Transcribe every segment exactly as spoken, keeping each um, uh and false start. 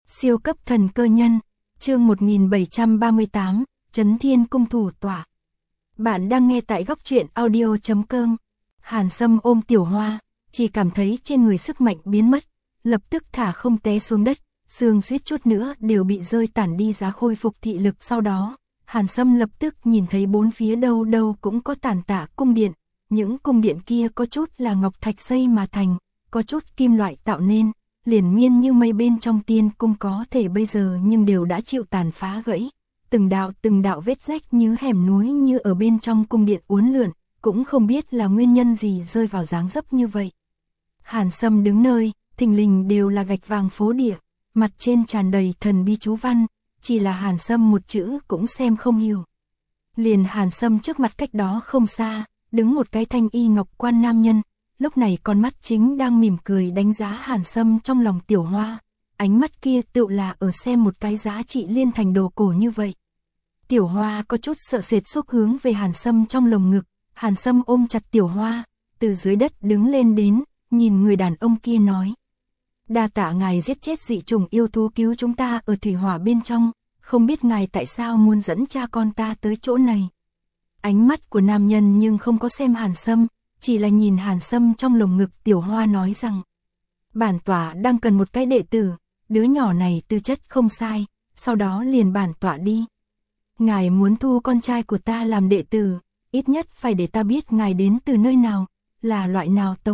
Siêu cấp thần cơ nhân, chương một nghìn bảy trăm ba mươi tám, Chấn Thiên Cung thủ tọa. Bạn đang nghe tại góc truyện audio chấm com. Hàn Sâm ôm Tiểu Hoa, chỉ cảm thấy trên người sức mạnh biến mất, lập tức thả không té xuống đất, xương suýt chút nữa đều bị rơi tản đi giá khôi phục thị lực. Sau đó, Hàn Sâm lập tức nhìn thấy bốn phía đâu đâu cũng có tàn tạ cung điện, những cung điện kia có chút là ngọc thạch xây mà thành, có chút kim loại tạo nên, liền miên như mây bên trong tiên cung có thể bây giờ nhưng đều đã chịu tàn phá gãy, từng đạo từng đạo vết rách như hẻm núi như ở bên trong cung điện uốn lượn, cũng không biết là nguyên nhân gì rơi vào dáng dấp như vậy. Hàn Sâm đứng nơi, thình lình đều là gạch vàng phố địa, mặt trên tràn đầy thần bí chú văn, chỉ là Hàn Sâm một chữ cũng xem không hiểu. Liền Hàn Sâm trước mặt cách đó không xa, đứng một cái thanh y ngọc quan nam nhân, lúc này con mắt chính đang mỉm cười đánh giá Hàn Sâm trong lòng Tiểu Hoa, ánh mắt kia tựu là ở xem một cái giá trị liên thành đồ cổ như vậy. Tiểu Hoa có chút sợ sệt xúc hướng về Hàn Sâm trong lồng ngực, Hàn Sâm ôm chặt Tiểu Hoa, từ dưới đất đứng lên đến, nhìn người đàn ông kia nói: "Đa tạ ngài giết chết dị trùng yêu thú cứu chúng ta ở thủy hỏa bên trong, không biết ngài tại sao muốn dẫn cha con ta tới chỗ này." Ánh mắt của nam nhân nhưng không có xem Hàn Sâm, chỉ là nhìn Hàn Sâm trong lồng ngực. Tiểu Hoa nói rằng: "Bản tọa đang cần một cái đệ tử, đứa nhỏ này tư chất không sai, sau đó liền bản tọa đi. Ngài muốn thu con trai của ta làm đệ tử, ít nhất phải để ta biết ngài đến từ nơi nào, là loại nào tộc."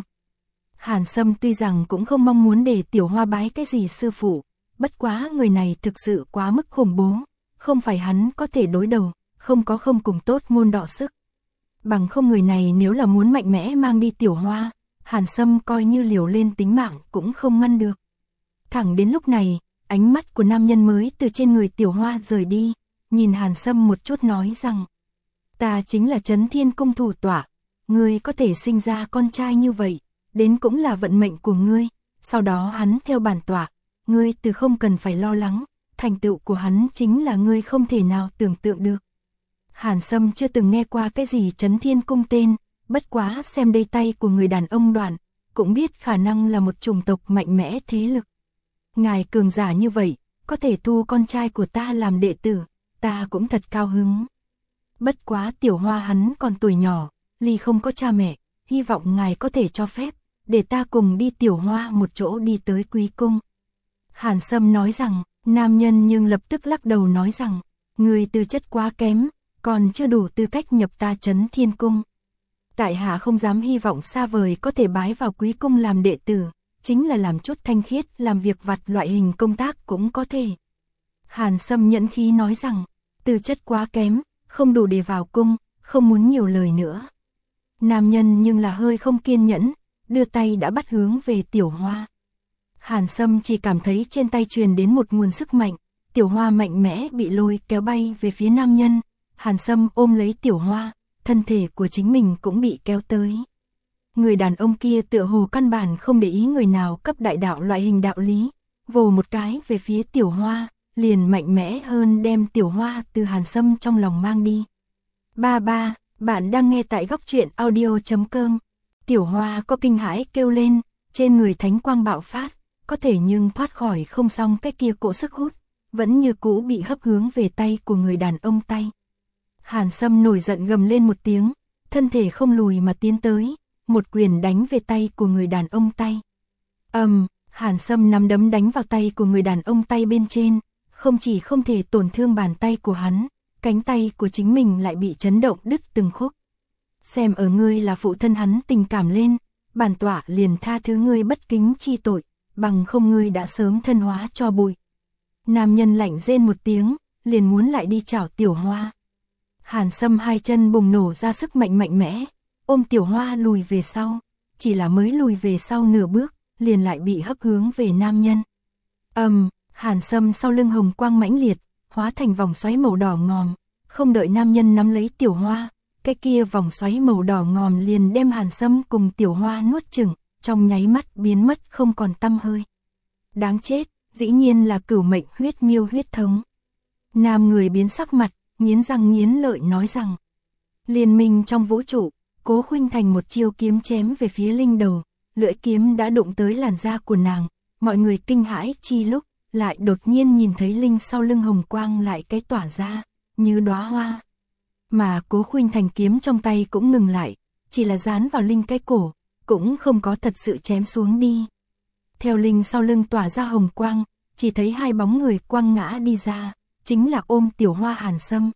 Hàn Sâm tuy rằng cũng không mong muốn để Tiểu Hoa bái cái gì sư phụ, bất quá người này thực sự quá mức khủng bố, không phải hắn có thể đối đầu, không có không cùng tốt môn đọ sức. Bằng không người này nếu là muốn mạnh mẽ mang đi Tiểu Hoa, Hàn Sâm coi như liều lên tính mạng cũng không ngăn được. Thẳng đến lúc này, ánh mắt của nam nhân mới từ trên người Tiểu Hoa rời đi, nhìn Hàn Sâm một chút nói rằng: "Ta chính là Chấn Thiên Cung thủ tọa, ngươi có thể sinh ra con trai như vậy, đến cũng là vận mệnh của ngươi, sau đó hắn theo bản tọa, ngươi từ không cần phải lo lắng, thành tựu của hắn chính là ngươi không thể nào tưởng tượng được." Hàn Sâm chưa từng nghe qua cái gì Chấn Thiên Cung tên, bất quá xem đây tay của người đàn ông đoạn, cũng biết khả năng là một chủng tộc mạnh mẽ thế lực. "Ngài cường giả như vậy, có thể thu con trai của ta làm đệ tử, ta cũng thật cao hứng. Bất quá Tiểu Hoa hắn còn tuổi nhỏ, ly không có cha mẹ, hy vọng ngài có thể cho phép, để ta cùng đi Tiểu Hoa một chỗ đi tới Quý Cung." Hàn Sâm nói rằng, nam nhân nhưng lập tức lắc đầu nói rằng: "Người tư chất quá kém, còn chưa đủ tư cách nhập ta Chấn Thiên Cung. Tại hạ không dám hy vọng xa vời có thể bái vào Quý Cung làm đệ tử, chính là làm chút thanh khiết, làm việc vặt loại hình công tác cũng có thể." Hàn Sâm nhẫn khí nói rằng: "Tư chất quá kém, không đủ để vào cung, không muốn nhiều lời nữa." Nam nhân nhưng là hơi không kiên nhẫn, đưa tay đã bắt hướng về Tiểu Hoa. Hàn Sâm chỉ cảm thấy trên tay truyền đến một nguồn sức mạnh, Tiểu Hoa mạnh mẽ bị lôi kéo bay về phía nam nhân. Hàn Sâm ôm lấy Tiểu Hoa, thân thể của chính mình cũng bị kéo tới. Người đàn ông kia tựa hồ căn bản không để ý người nào cấp đại đạo loại hình đạo lý, vồ một cái về phía Tiểu Hoa, liền mạnh mẽ hơn đem Tiểu Hoa từ Hàn Sâm trong lòng mang đi. Ba ba, bạn đang nghe tại góc truyện audio chấm com. Tiểu Hoa có kinh hãi kêu lên, trên người thánh quang bạo phát, có thể nhưng thoát khỏi không xong cái kia cỗ sức hút, vẫn như cũ bị hấp hướng về tay của người đàn ông tay. Hàn Sâm nổi giận gầm lên một tiếng, thân thể không lùi mà tiến tới, một quyền đánh về tay của người đàn ông tay. Ầm, um, Hàn Sâm nắm đấm đánh vào tay của người đàn ông tay bên trên, không chỉ không thể tổn thương bàn tay của hắn, cánh tay của chính mình lại bị chấn động đứt từng khúc. "Xem ở ngươi là phụ thân hắn tình cảm lên, bản tọa liền tha thứ ngươi bất kính chi tội, bằng không ngươi đã sớm thân hóa cho bụi." Nam nhân lạnh rên một tiếng, liền muốn lại đi chảo Tiểu Hoa. Hàn Sâm hai chân bùng nổ ra sức mạnh mạnh mẽ, ôm Tiểu Hoa lùi về sau, chỉ là mới lùi về sau nửa bước, liền lại bị hấp hướng về nam nhân. Ầm, um, Hàn Sâm sau lưng hồng quang mãnh liệt, hóa thành vòng xoáy màu đỏ ngòm, không đợi nam nhân nắm lấy Tiểu Hoa, cái kia vòng xoáy màu đỏ ngòm liền đem Hàn Sâm cùng Tiểu Hoa nuốt chửng, trong nháy mắt biến mất không còn tăm hơi. Đáng chết, dĩ nhiên là cửu mệnh huyết miêu huyết thống. Nam người biến sắc mặt, nghiến răng nghiến lợi nói rằng: "Liên minh trong vũ trụ." Cố Khuynh Thành một chiêu kiếm chém về phía linh đầu, lưỡi kiếm đã đụng tới làn da của nàng, mọi người kinh hãi chi lúc, lại đột nhiên nhìn thấy Linh sau lưng hồng quang lại cái tỏa ra, như đóa hoa. Mà Cố Khuynh Thành kiếm trong tay cũng ngừng lại, chỉ là dán vào Linh cái cổ, cũng không có thật sự chém xuống đi. Theo Linh sau lưng tỏa ra hồng quang, chỉ thấy hai bóng người quăng ngã đi ra, chính là Ôm Tiểu Hoa Hàn Sâm.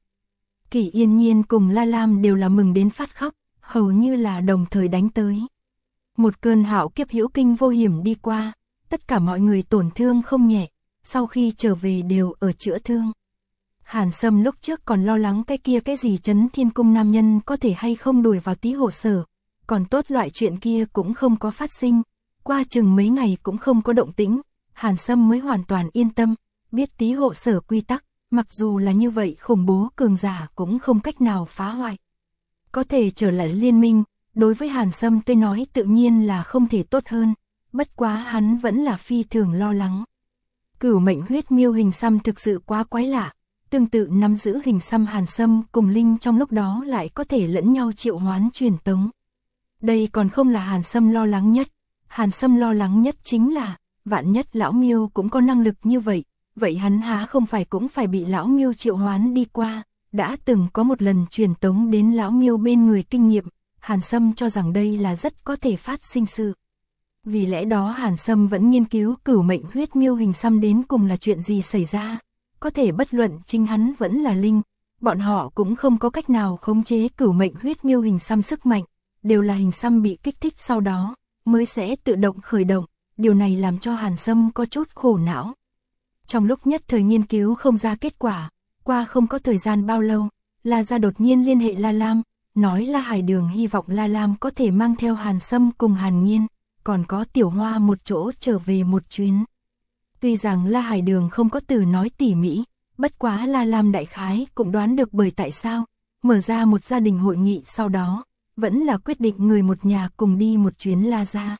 Kỷ Yên Nhiên cùng La Lam đều là mừng đến phát khóc, hầu như là đồng thời đánh tới. Một cơn hạo kiếp hữu kinh vô hiểm đi qua, tất cả mọi người tổn thương không nhẹ, sau khi trở về đều ở chữa thương. Hàn Sâm lúc trước còn lo lắng cái kia cái gì Chấn Thiên Cung nam nhân có thể hay không đuổi vào tí hộ sở, còn tốt loại chuyện kia cũng không có phát sinh, qua chừng mấy ngày cũng không có động tĩnh, Hàn Sâm mới hoàn toàn yên tâm, biết tí hộ sở quy tắc, mặc dù là như vậy khủng bố cường giả cũng không cách nào phá hoại. Có thể trở lại liên minh, đối với Hàn Sâm tôi nói tự nhiên là không thể tốt hơn, bất quá hắn vẫn là phi thường lo lắng. Cửu mệnh huyết miêu hình xăm thực sự quá quái lạ, tương tự nắm giữ hình xăm Hàn Sâm cùng Linh trong lúc đó lại có thể lẫn nhau triệu hoán truyền tống. Đây còn không là Hàn Sâm lo lắng nhất, Hàn Sâm lo lắng nhất chính là, vạn nhất lão miêu cũng có năng lực như vậy, vậy hắn há không phải cũng phải bị lão miêu triệu hoán đi qua, đã từng có một lần truyền tống đến lão miêu bên người kinh nghiệm, Hàn Sâm cho rằng đây là rất có thể phát sinh sự. Vì lẽ đó Hàn Sâm vẫn nghiên cứu cửu mệnh huyết miêu hình xăm đến cùng là chuyện gì xảy ra, có thể bất luận chính hắn vẫn là Linh, bọn họ cũng không có cách nào khống chế cửu mệnh huyết miêu hình xăm sức mạnh, đều là hình xăm bị kích thích sau đó, mới sẽ tự động khởi động, điều này làm cho Hàn Sâm có chút khổ não. Trong lúc nhất thời nghiên cứu không ra kết quả, qua không có thời gian bao lâu, La Gia đột nhiên liên hệ La Lam, nói La Hải Đường hy vọng La Lam có thể mang theo Hàn Sâm cùng Hàn Nhiên, còn có Tiểu Hoa một chỗ trở về một chuyến. Tuy rằng La Hải Đường không có từ nói tỉ mỉ, bất quá La Lam đại khái cũng đoán được bởi tại sao, mở ra một gia đình hội nghị sau đó, vẫn là quyết định người một nhà cùng đi một chuyến La Gia.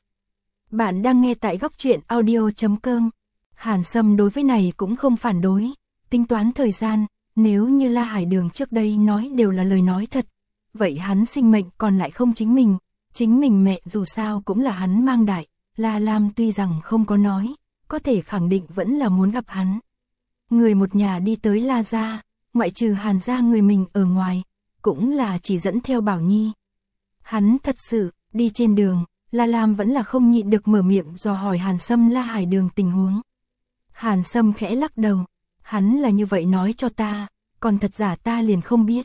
Bạn đang nghe tại góc truyện audio chấm com. Hàn Sâm đối với này cũng không phản đối, tính toán thời gian, nếu như La Hải Đường trước đây nói đều là lời nói thật, vậy hắn sinh mệnh còn lại không chính mình, chính mình mẹ dù sao cũng là hắn mang đại, La Lam tuy rằng không có nói, có thể khẳng định vẫn là muốn gặp hắn. Người một nhà đi tới La Gia, ngoại trừ Hàn gia người mình ở ngoài, cũng là chỉ dẫn theo Bảo Nhi. Hắn thật sự, đi trên đường, La Lam vẫn là không nhịn được mở miệng dò hỏi Hàn Sâm La Hải Đường tình huống. Hàn Sâm khẽ lắc đầu, hắn là như vậy nói cho ta, còn thật giả ta liền không biết.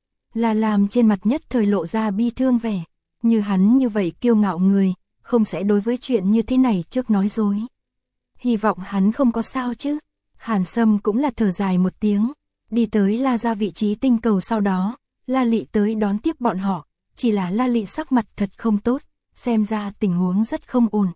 La Lam trên mặt nhất thời lộ ra bi thương vẻ, như hắn như vậy kiêu ngạo người, không sẽ đối với chuyện như thế này trước nói dối. Hy vọng hắn không có sao chứ. Hàn Sâm cũng là thở dài một tiếng, đi tới La Gia vị trí tinh cầu sau đó, La Lị tới đón tiếp bọn họ, chỉ là La Lị sắc mặt thật không tốt, xem ra tình huống rất không ổn.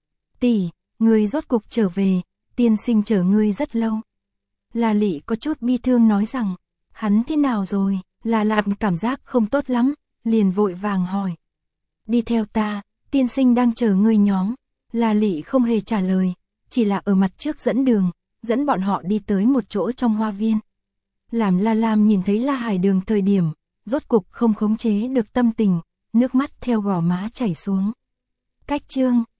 Tỷ, ngươi rốt cục trở về, tiên sinh chờ ngươi rất lâu. La Lị có chút bi thương nói rằng, hắn thế nào rồi, La Lạp cảm giác không tốt lắm, liền vội vàng hỏi. Đi theo ta, tiên sinh đang chờ ngươi nhóm. La Lị không hề trả lời, chỉ là ở mặt trước dẫn đường, dẫn bọn họ đi tới một chỗ trong hoa viên. Làm La Lam nhìn thấy La Hải Đường thời điểm, rốt cục không khống chế được tâm tình, nước mắt theo gò má chảy xuống. Cách chương